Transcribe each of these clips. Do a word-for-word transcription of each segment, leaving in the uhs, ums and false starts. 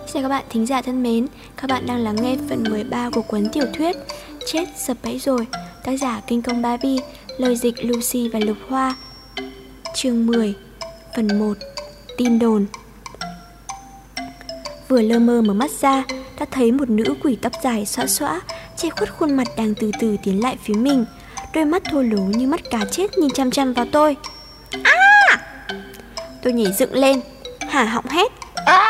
Chào các bạn thính giả thân mến, các bạn đang lắng nghe phần mười ba của cuốn tiểu thuyết Chết sập bẫy rồi, tác giả Kinh Công Barbie, lời dịch Lucy và Lục Hoa. Chương mười, phần một, tin đồn. Vừa lơ mơ mở mắt ra, đã thấy một nữ quỷ tóc dài xõa xõa, che khuất khuôn mặt đang từ từ tiến lại phía mình. Đôi mắt thô lố như mắt cá chết nhìn chăm chăm vào tôi. À! Tôi nhảy dựng lên, há họng hét. À!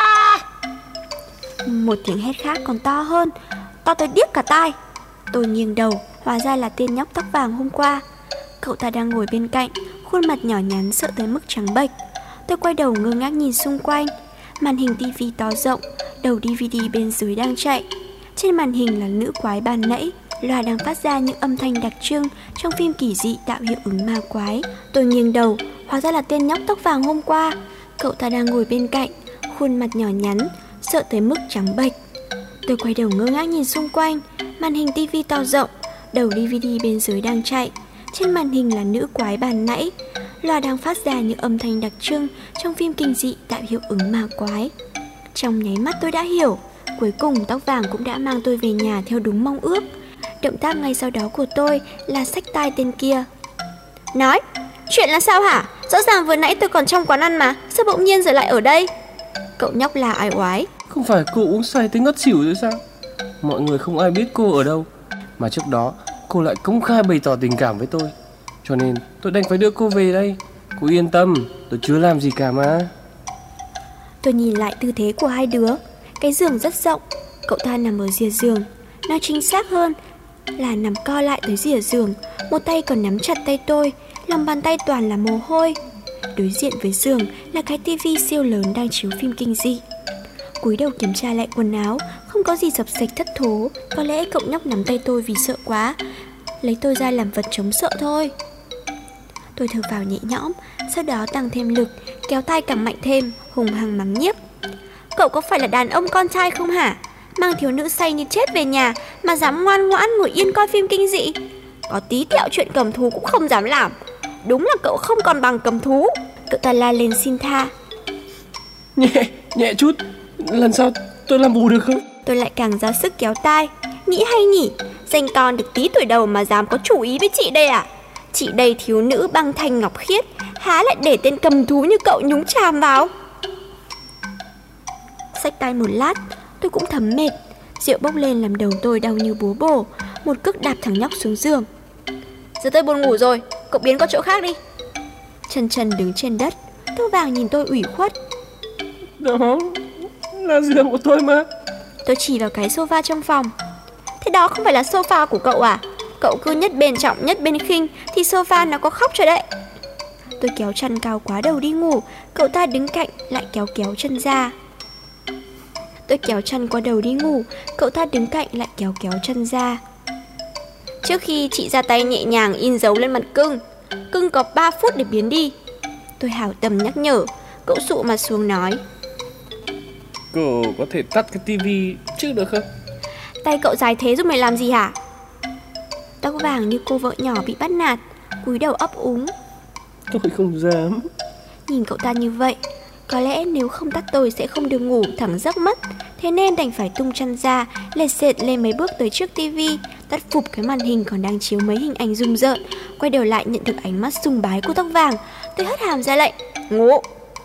Một tiếng hét khác còn to hơn, to tới điếc cả tai. Tôi nghiêng đầu, hóa ra là tên nhóc tóc vàng hôm qua. Cậu ta đang ngồi bên cạnh, khuôn mặt nhỏ nhắn sợ tới mức trắng bệch. Tôi quay đầu ngơ ngác nhìn xung quanh. Màn hình tivi to rộng, đầu đê vê đê bên dưới đang chạy. Trên màn hình là nữ quái ban nãy. Loa đang phát ra những âm thanh đặc trưng trong phim kỳ dị tạo hiệu ứng ma quái. Tôi nghiêng đầu, hóa ra là tên nhóc tóc vàng hôm qua. Cậu ta đang ngồi bên cạnh, khuôn mặt nhỏ nhắn, sợ tới mức trắng bệch. Tôi quay đầu ngơ ngác nhìn xung quanh. Màn hình tivi to rộng, đầu đê vê đê bên dưới đang chạy. Trên màn hình là nữ quái ban nãy. Loa đang phát ra những âm thanh đặc trưng trong phim kinh dị tạo hiệu ứng ma quái. Trong nháy mắt tôi đã hiểu. Cuối cùng tóc vàng cũng đã mang tôi về nhà theo đúng mong ước. Động tác ngay sau đó của tôi là xách tai tên kia. Nói, chuyện là sao hả? Rõ ràng vừa nãy tôi còn trong quán ăn mà, sao bỗng nhiên giờ lại ở đây? Cậu nhóc là ai oái. Không phải cô uống say tới ngất xỉu rồi sao? Mọi người không ai biết cô ở đâu. Mà trước đó cô lại công khai bày tỏ tình cảm với tôi, cho nên tôi đành phải đưa cô về đây. Cô yên tâm, tôi chưa làm gì cả mà. Tôi nhìn lại tư thế của hai đứa. Cái giường rất rộng. Cậu ta nằm ở rìa giường, nói chính xác hơn là nằm co lại tới rìa giường. Một tay còn nắm chặt tay tôi, lòng bàn tay toàn là mồ hôi. Đối diện với giường là cái tivi siêu lớn đang chiếu phim kinh dị. Cúi đầu kiểm tra lại quần áo, không có gì dập sạch thất thố. Có lẽ cậu nhóc nắm tay tôi vì sợ quá, lấy tôi ra làm vật chống sợ thôi. Tôi thở vào nhẹ nhõm, sau đó tăng thêm lực, kéo tay càng mạnh thêm, hùng hăng mắng nhiếc. Cậu có phải là đàn ông con trai không hả? Mang thiếu nữ say như chết về nhà mà dám ngoan ngoãn ngồi yên coi phim kinh dị. Có tí tẹo chuyện cầm thú cũng không dám làm. Đúng là cậu không còn bằng cầm thú. Cậu ta la lên xin tha. Nhẹ, nhẹ chút. Lần sau tôi làm bù được không? Tôi lại càng ra sức kéo tai. Nghĩ hay nhỉ, danh con được tí tuổi đầu mà dám có chủ ý với chị đây à? Chị đây thiếu nữ băng thanh ngọc khiết, há lại để tên cầm thú như cậu nhúng chàm vào. Xách tay một lát, tôi cũng thấm mệt. Rượu bốc lên làm đầu tôi đau như búa bổ. Một cước đạp thằng nhóc xuống giường. Giờ tôi buồn ngủ rồi, cậu biến qua chỗ khác đi. Chân chân đứng trên đất. Tóc vàng nhìn tôi ủy khuất. Đó là giường của tôi mà. Tôi chỉ vào cái sofa trong phòng. Thế đó không phải là sofa của cậu à? Cậu cứ nhất bên trọng nhất bên khinh thì sofa nó có khóc rồi đấy. Tôi kéo chăn cao quá đầu đi ngủ. Cậu ta đứng cạnh lại kéo kéo chân ra. Tôi kéo chăn qua đầu đi ngủ. Cậu ta đứng cạnh lại kéo kéo chân ra. Trước khi chị ra tay nhẹ nhàng in dấu lên mặt cưng. Cưng có ba phút để biến đi. Tôi hảo tâm nhắc nhở. Cậu sụ mặt xuống nói. Cô có thể tắt cái tivi trước được không? Tay cậu dài thế giúp mày làm gì hả? Tóc vàng như cô vợ nhỏ bị bắt nạt, cúi đầu ấp úng. Tôi không dám. Nhìn cậu ta như vậy, có lẽ nếu không tắt tôi sẽ không được ngủ thẳng giấc mất. Thế nên đành phải tung chăn ra, lệt xệt lên mấy bước tới trước tivi, tắt phụp cái màn hình còn đang chiếu mấy hình ảnh rùng rợn. Quay đầu lại nhận được ánh mắt sùng bái của tóc vàng. Tôi hất hàm ra lệnh, ngủ.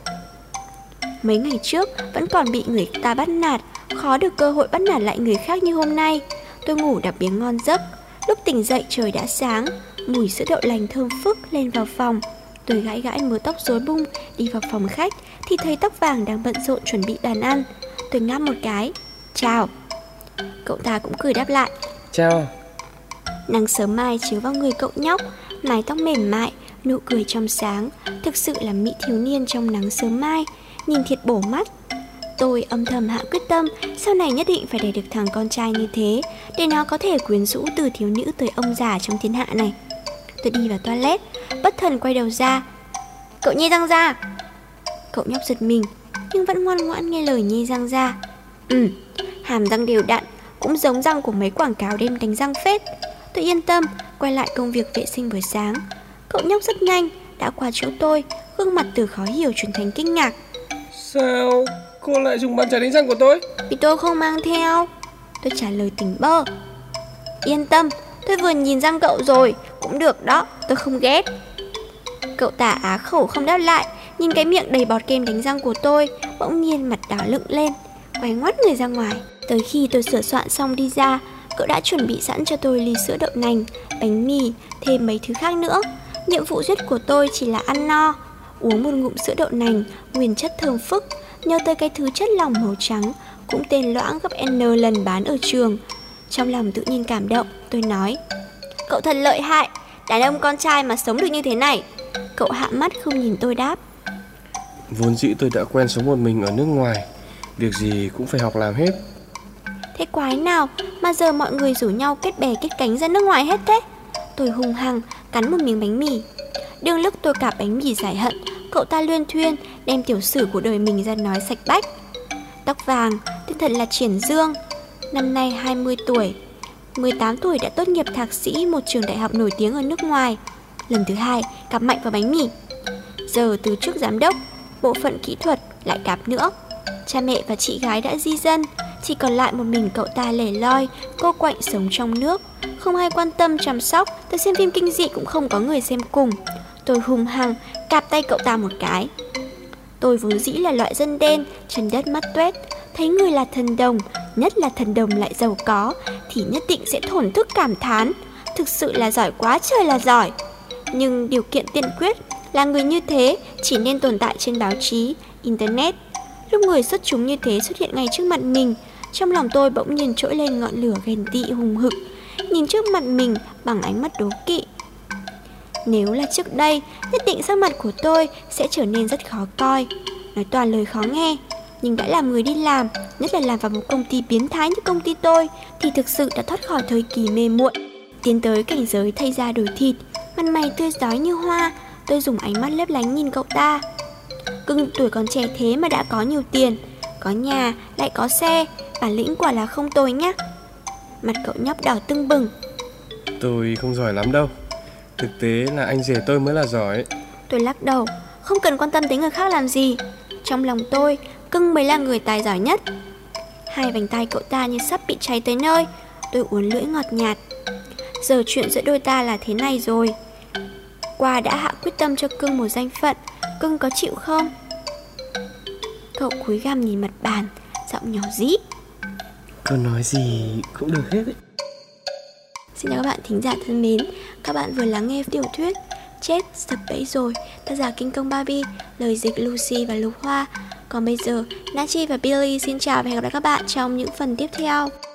Mấy ngày trước vẫn còn bị người ta bắt nạt, khó được cơ hội bắt nạt lại người khác như hôm nay. Tôi ngủ đặc biệt ngon giấc. Lúc tỉnh dậy trời đã sáng, mùi sữa đậu lành thơm phức lên vào phòng. Tôi gãi gãi mớ tóc rối bung, đi vào phòng khách thì thấy tóc vàng đang bận rộn chuẩn bị bàn ăn. Tôi ngáp một cái, chào. Cậu ta cũng cười đáp lại, chào. Nắng sớm mai chiếu vào người cậu nhóc, mái tóc mềm mại, nụ cười trong sáng, thực sự là mỹ thiếu niên trong nắng sớm mai, nhìn thiệt bổ mắt. Tôi âm thầm hạ quyết tâm sau này nhất định phải đẻ được thằng con trai như thế, để nó có thể quyến rũ từ thiếu nữ tới ông già trong thiên hạ này. Tôi đi vào toilet, bất thần quay đầu ra. Cậu nhe răng ra. Cậu nhóc giật mình, nhưng vẫn ngoan ngoãn nghe lời nhe răng ra. Ừ, hàm răng đều đặn, cũng giống răng của mấy quảng cáo đem đánh răng phết. Tôi yên tâm, quay lại công việc vệ sinh buổi sáng. Cậu nhóc rất nhanh, đã qua chỗ tôi, gương mặt từ khó hiểu chuyển thành kinh ngạc. Sao cô lại dùng bàn chải đánh răng của tôi? Vì tôi không mang theo. Tôi trả lời tỉnh bơ. Yên tâm, tôi vừa nhìn răng cậu rồi. Cũng được đó, tôi không ghét. Cậu tả á khẩu không đáp lại, nhìn cái miệng đầy bọt kem đánh răng của tôi, bỗng nhiên mặt đỏ lựng lên, quay ngoắt người ra ngoài. Tới khi tôi sửa soạn xong đi ra, cậu đã chuẩn bị sẵn cho tôi ly sữa đậu nành, bánh mì, thêm mấy thứ khác nữa. Nhiệm vụ duy của tôi chỉ là ăn no, uống một ngụm sữa đậu nành, nguyên chất thơm phức, nhớ tới cái thứ chất lỏng màu trắng, cũng tên loãng gấp N lần bán ở trường. Trong lòng tự nhiên cảm động, tôi nói: cậu thật lợi hại, đàn ông con trai mà sống được như thế này. Cậu hạ mắt không nhìn tôi đáp: Vốn dĩ tôi đã quen sống một mình ở nước ngoài, việc gì cũng phải học làm hết. Thế quái nào mà giờ mọi người rủ nhau kết bè kết cánh ra nước ngoài hết thế? Tôi hung hăng cắn một miếng bánh mì. Đương lúc tôi cạp bánh mì giải hận, cậu ta luyên thuyên đem tiểu sử của đời mình ra nói sạch bách. Tóc vàng, tên thật là Triển Dương, năm nay hai mươi tuổi, mười tám tuổi đã tốt nghiệp thạc sĩ một trường đại học nổi tiếng ở nước ngoài. Lần thứ hai cạp mạnh vào bánh mì. Giờ từ chức giám đốc, bộ phận kỹ thuật lại cạp nữa. Cha mẹ và chị gái đã di dân, chỉ còn lại một mình cậu ta lẻ loi, cô quạnh sống trong nước, không ai quan tâm chăm sóc, tới xem phim kinh dị cũng không có người xem cùng. Tôi hung hăng cạp tay cậu ta một cái. Tôi vốn dĩ là loại dân đen, chân đất mắt tuét, thấy người là thần đồng, nhất là thần đồng lại giàu có, thì nhất định sẽ thổn thức cảm thán, thực sự là giỏi quá trời là giỏi. Nhưng điều kiện tiên quyết là người như thế chỉ nên tồn tại trên báo chí, internet. Lúc người xuất chúng như thế xuất hiện ngay trước mặt mình, trong lòng tôi bỗng nhiên trỗi lên ngọn lửa ghen tị hùng hực, nhìn trước mặt mình bằng ánh mắt đố kỵ. Nếu là trước đây, nhất định sắc mặt của tôi sẽ trở nên rất khó coi, nói toàn lời khó nghe. Nhưng đã làm người đi làm, nhất là làm vào một công ty biến thái như công ty tôi, thì thực sự đã thoát khỏi thời kỳ mê muội, tiến tới cảnh giới thay da đổi thịt. Mặt mày tươi rói như hoa, tôi dùng ánh mắt lấp lánh nhìn cậu ta. Cưng tuổi còn trẻ thế mà đã có nhiều tiền, có nhà, lại có xe, bản lĩnh quả là không tồi nhá. Mặt cậu nhóc đỏ tưng bừng. Tôi không giỏi lắm đâu, thực tế là anh rể tôi mới là giỏi. Tôi lắc đầu, không cần quan tâm tới người khác làm gì. Trong lòng tôi, cưng mới là người tài giỏi nhất. Hai vành tay cậu ta như sắp bị cháy tới nơi. Tôi uốn lưỡi ngọt nhạt. Giờ chuyện giữa đôi ta là thế này rồi. Qua đã hạ quyết tâm cho cưng một danh phận, cưng có chịu không? Cậu cúi gằm nhìn mặt bàn, giọng nhỏ dí. Cô nói gì cũng được hết ấy. Xin chào các bạn thính giả thân mến. Các bạn vừa lắng nghe tiểu thuyết Chết sập bẫy rồi, tác giả Kinh Công Barbie, lời dịch Lucy và Lục Hoa. Còn bây giờ, Nachi và Billy xin chào và hẹn gặp lại các bạn trong những phần tiếp theo.